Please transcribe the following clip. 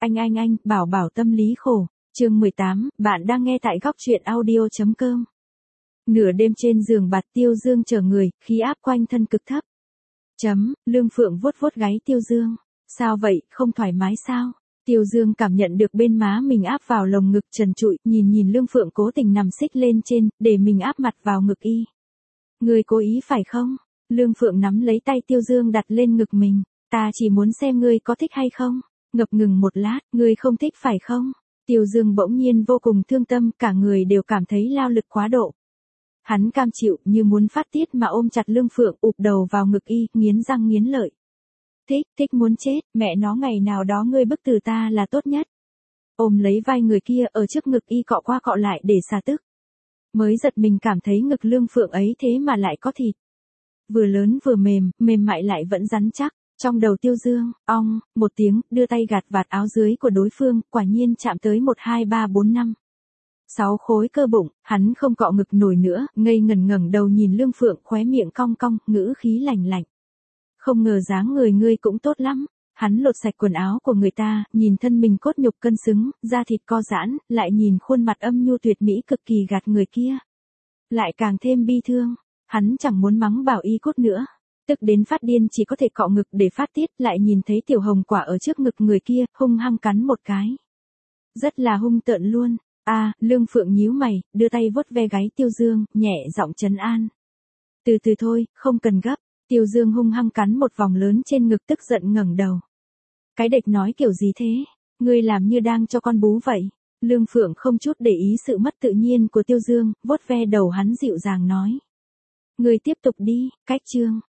Anh, bảo bảo tâm lý khổ. Chương 18, bạn đang nghe tại góc truyện audio.com. Nửa đêm trên giường bạt Tiêu Dương chờ người, khí áp quanh thân cực thấp. Lương Phượng vuốt vuốt gáy Tiêu Dương. Sao vậy, không thoải mái sao? Tiêu Dương cảm nhận được bên má mình áp vào lồng ngực trần trụi, nhìn Lương Phượng cố tình nằm xích lên trên, để mình áp mặt vào ngực y. Người cố ý phải không? Lương Phượng nắm lấy tay Tiêu Dương đặt lên ngực mình. Ta chỉ muốn xem ngươi có thích hay không. Ngập ngừng một lát, ngươi không thích phải không? Tiêu Dương bỗng nhiên vô cùng thương tâm, cả người đều cảm thấy lao lực quá độ. Hắn cam chịu như muốn phát tiết mà ôm chặt Lương Phượng, ụp đầu vào ngực y, nghiến răng nghiến lợi. Thích muốn chết, mẹ nó ngày nào đó ngươi bức tử ta là tốt nhất. Ôm lấy vai người kia ở trước ngực y cọ qua cọ lại để xả tức. Mới giật mình cảm thấy ngực Lương Phượng ấy thế mà lại có thịt. Vừa lớn vừa mềm mại lại vẫn rắn chắc. Trong đầu Tiêu Dương, một tiếng, đưa tay gạt vạt áo dưới của đối phương, quả nhiên chạm tới 1, 2, 3, 4, 5. 6 khối cơ bụng, hắn không cọ ngực nổi nữa, ngây ngẩn đầu nhìn Lương Phượng, khóe miệng cong cong, ngữ khí lạnh lạnh. Không ngờ dáng người ngươi cũng tốt lắm. Hắn lột sạch quần áo của người ta, nhìn thân mình cốt nhục cân xứng, da thịt co giãn, lại nhìn khuôn mặt âm nhu tuyệt mỹ cực kỳ gạt người kia. Lại càng thêm bi thương, hắn chẳng muốn mắng bảo y cốt nữa. Tức đến phát điên chỉ có thể cọ ngực để phát tiết, lại nhìn thấy tiểu hồng quả ở trước ngực người kia, hung hăng cắn một cái. Rất là hung tợn luôn. Lương Phượng nhíu mày, đưa tay vuốt ve gáy Tiêu Dương, nhẹ giọng trấn an. Từ từ thôi, không cần gấp. Tiêu Dương hung hăng cắn một vòng lớn trên ngực, tức giận ngẩng đầu. Cái địch nói kiểu gì thế? Ngươi làm như đang cho con bú vậy. Lương Phượng không chút để ý sự mất tự nhiên của Tiêu Dương, vuốt ve đầu hắn dịu dàng nói. Ngươi tiếp tục đi, cách chương.